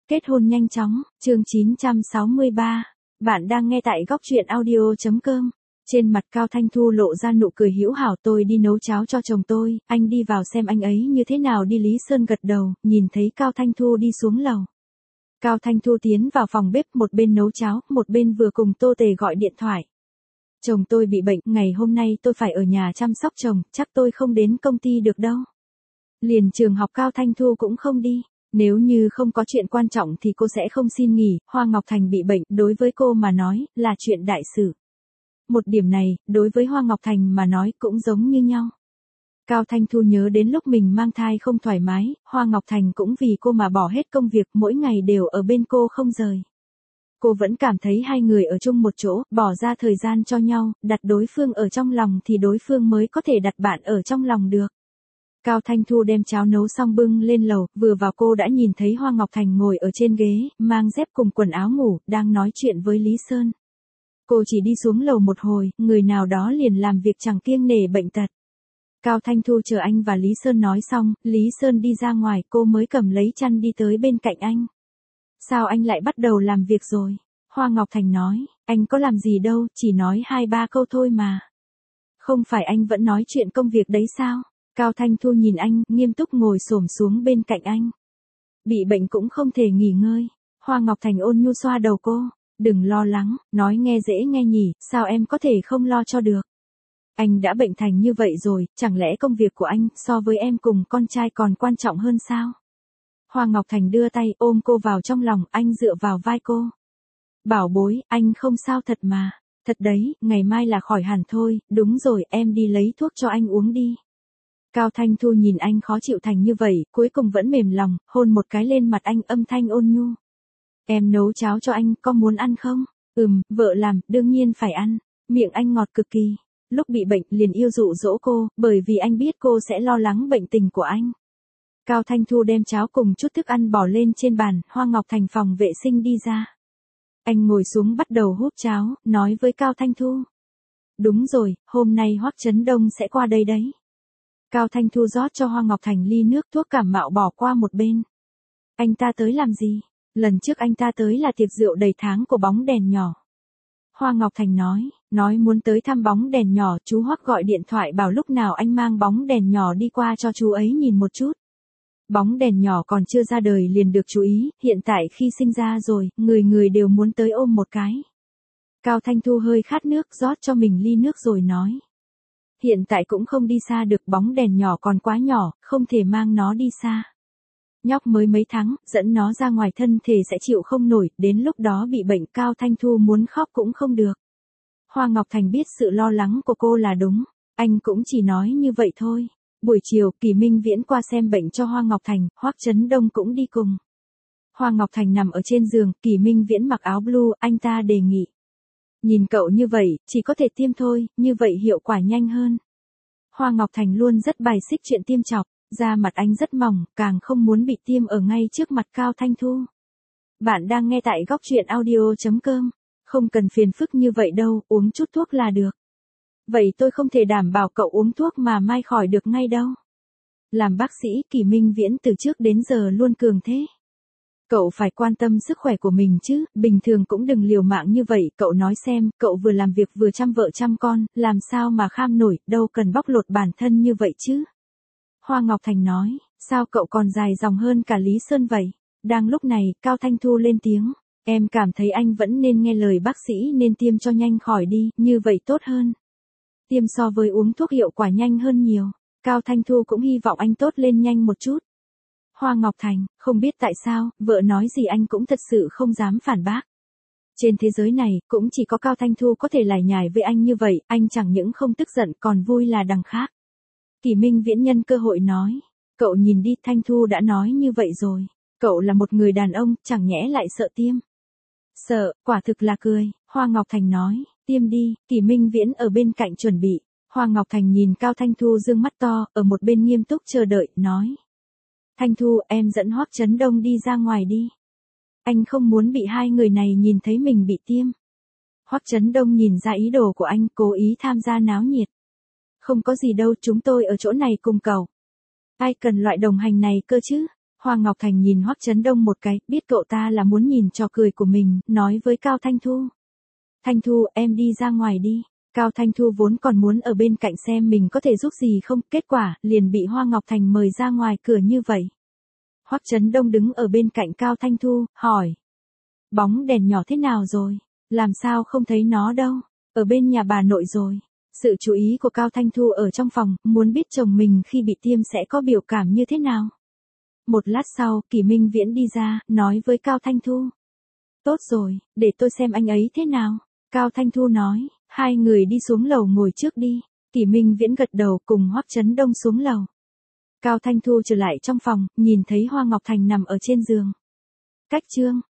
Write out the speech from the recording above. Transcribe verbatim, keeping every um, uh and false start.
Kết hôn nhanh chóng, chương chín trăm sáu mươi ba. Bạn đang nghe tại góc truyện audio.com. Trên mặt Cao Thanh Thu lộ ra nụ cười hữu hảo, tôi đi nấu cháo cho chồng tôi, anh đi vào xem anh ấy như thế nào đi. Lý Sơn gật đầu, nhìn thấy Cao Thanh Thu đi xuống lầu. Cao Thanh Thu tiến vào phòng bếp, một bên nấu cháo, một bên vừa cùng Tô Tề gọi điện thoại. Chồng tôi bị bệnh, ngày hôm nay tôi phải ở nhà chăm sóc chồng, chắc tôi không đến công ty được đâu. Liền trường học Cao Thanh Thu cũng không đi. Nếu như không có chuyện quan trọng thì cô sẽ không xin nghỉ. Hoa Ngọc Thành bị bệnh, đối với cô mà nói, là chuyện đại sự. Một điểm này, đối với Hoa Ngọc Thành mà nói cũng giống như nhau. Cao Thanh Thu nhớ đến lúc mình mang thai không thoải mái, Hoa Ngọc Thành cũng vì cô mà bỏ hết công việc, mỗi ngày đều ở bên cô không rời. Cô vẫn cảm thấy hai người ở chung một chỗ, bỏ ra thời gian cho nhau, đặt đối phương ở trong lòng thì đối phương mới có thể đặt bạn ở trong lòng được. Cao Thanh Thu đem cháo nấu xong bưng lên lầu, vừa vào cô đã nhìn thấy Hoa Ngọc Thành ngồi ở trên ghế, mang dép cùng quần áo ngủ, đang nói chuyện với Lý Sơn. Cô chỉ đi xuống lầu một hồi, người nào đó liền làm việc chẳng kiêng nể bệnh tật. Cao Thanh Thu chờ anh và Lý Sơn nói xong, Lý Sơn đi ra ngoài, cô mới cầm lấy chăn đi tới bên cạnh anh. Sao anh lại bắt đầu làm việc rồi? Hoa Ngọc Thành nói, anh có làm gì đâu, chỉ nói hai ba câu thôi mà. Không phải anh vẫn nói chuyện công việc đấy sao? Cao Thanh Thu nhìn anh, nghiêm túc ngồi xổm xuống bên cạnh anh. Bị bệnh cũng không thể nghỉ ngơi. Hoa Ngọc Thành ôn nhu xoa đầu cô. Đừng lo lắng, nói nghe dễ nghe nhỉ, sao em có thể không lo cho được. Anh đã bệnh thành như vậy rồi, chẳng lẽ công việc của anh so với em cùng con trai còn quan trọng hơn sao? Hoa Ngọc Thành đưa tay ôm cô vào trong lòng, anh dựa vào vai cô. Bảo bối, anh không sao thật mà. Thật đấy, ngày mai là khỏi hẳn thôi, đúng rồi, em đi lấy thuốc cho anh uống đi. Cao Thanh Thu nhìn anh khó chịu thành như vậy, cuối cùng vẫn mềm lòng, hôn một cái lên mặt anh, âm thanh ôn nhu. Em nấu cháo cho anh, có muốn ăn không? Ừm, vợ làm, đương nhiên phải ăn. Miệng anh ngọt cực kỳ. Lúc bị bệnh liền yêu dụ dỗ cô, bởi vì anh biết cô sẽ lo lắng bệnh tình của anh. Cao Thanh Thu đem cháo cùng chút thức ăn bỏ lên trên bàn, Hoa Ngọc Thành phòng vệ sinh đi ra. Anh ngồi xuống bắt đầu húp cháo, nói với Cao Thanh Thu. Đúng rồi, hôm nay Hoắc Chấn Đông sẽ qua đây đấy. Cao Thanh Thu rót cho Hoa Ngọc Thành ly nước, thuốc cảm mạo bỏ qua một bên. Anh ta tới làm gì? Lần trước anh ta tới là tiệc rượu đầy tháng của bóng đèn nhỏ. Hoa Ngọc Thành nói, nói muốn tới thăm bóng đèn nhỏ, chú Hoắc gọi điện thoại bảo lúc nào anh mang bóng đèn nhỏ đi qua cho chú ấy nhìn một chút. Bóng đèn nhỏ còn chưa ra đời liền được chú ý, hiện tại khi sinh ra rồi, người người đều muốn tới ôm một cái. Cao Thanh Thu hơi khát nước, rót cho mình ly nước rồi nói. Hiện tại cũng không đi xa được, bóng đèn nhỏ còn quá nhỏ, không thể mang nó đi xa. Nhóc mới mấy tháng, dẫn nó ra ngoài thân thể sẽ chịu không nổi, đến lúc đó bị bệnh. Cao Thanh Thu muốn khóc cũng không được. Hoa Ngọc Thành biết sự lo lắng của cô là đúng, anh cũng chỉ nói như vậy thôi. Buổi chiều, Kỳ Minh Viễn qua xem bệnh cho Hoa Ngọc Thành, Hoắc Chấn Đông cũng đi cùng. Hoa Ngọc Thành nằm ở trên giường, Kỳ Minh Viễn mặc áo blue, anh ta đề nghị. Nhìn cậu như vậy, chỉ có thể tiêm thôi, như vậy hiệu quả nhanh hơn. Hoa Ngọc Thành luôn rất bài xích chuyện tiêm chọc, da mặt anh rất mỏng, càng không muốn bị tiêm ở ngay trước mặt Cao Thanh Thu. Bạn đang nghe tại góc truyện audio.com. Không cần phiền phức như vậy đâu, uống chút thuốc là được. Vậy tôi không thể đảm bảo cậu uống thuốc mà mai khỏi được ngay đâu. Làm bác sĩ, Kỳ Minh Viễn từ trước đến giờ luôn cường thế. Cậu phải quan tâm sức khỏe của mình chứ, bình thường cũng đừng liều mạng như vậy, cậu nói xem, cậu vừa làm việc vừa chăm vợ chăm con, làm sao mà kham nổi, đâu cần bóc lột bản thân như vậy chứ. Hoa Ngọc Thành nói, sao cậu còn dài dòng hơn cả Lý Sơn vậy? Đang lúc này, Cao Thanh Thu lên tiếng, em cảm thấy anh vẫn nên nghe lời bác sĩ nên tiêm cho nhanh khỏi đi, như vậy tốt hơn. Tiêm so với uống thuốc hiệu quả nhanh hơn nhiều. Cao Thanh Thu cũng hy vọng anh tốt lên nhanh một chút. Hoa Ngọc Thành, không biết tại sao, vợ nói gì anh cũng thật sự không dám phản bác. Trên thế giới này, cũng chỉ có Cao Thanh Thu có thể lải nhải với anh như vậy, anh chẳng những không tức giận còn vui là đằng khác. Kỳ Minh Viễn nhân cơ hội nói, cậu nhìn đi, Thanh Thu đã nói như vậy rồi, cậu là một người đàn ông, chẳng nhẽ lại sợ tiêm. Sợ, quả thực là cười, Hoa Ngọc Thành nói, tiêm đi. Kỳ Minh Viễn ở bên cạnh chuẩn bị. Hoa Ngọc Thành nhìn Cao Thanh Thu dương mắt to, ở một bên nghiêm túc chờ đợi, nói. Thanh Thu, em dẫn Hoắc Chấn Đông đi ra ngoài đi. Anh không muốn bị hai người này nhìn thấy mình bị tiêm. Hoắc Chấn Đông nhìn ra ý đồ của anh, cố ý tham gia náo nhiệt. Không có gì đâu, chúng tôi ở chỗ này cùng cậu. Ai cần loại đồng hành này cơ chứ? Hoa Ngọc Thành nhìn Hoắc Chấn Đông một cái, biết cậu ta là muốn nhìn trò cười của mình, nói với Cao Thanh Thu. Thanh Thu, em đi ra ngoài đi. Cao Thanh Thu vốn còn muốn ở bên cạnh xem mình có thể giúp gì không, kết quả, liền bị Hoa Ngọc Thành mời ra ngoài cửa như vậy. Hoắc Chấn Đông đứng ở bên cạnh Cao Thanh Thu, hỏi. Bóng đèn nhỏ thế nào rồi? Làm sao không thấy nó đâu? Ở bên nhà bà nội rồi. Sự chú ý của Cao Thanh Thu ở trong phòng, muốn biết chồng mình khi bị tiêm sẽ có biểu cảm như thế nào. Một lát sau, Kỷ Minh Viễn đi ra, nói với Cao Thanh Thu. Tốt rồi, để tôi xem anh ấy thế nào. Cao Thanh Thu nói, hai người đi xuống lầu ngồi trước đi. Kỷ Minh Viễn gật đầu cùng Hoắc Chấn Đông xuống lầu. Cao Thanh Thu trở lại trong phòng, nhìn thấy Hoa Ngọc Thành nằm ở trên giường. Cách chương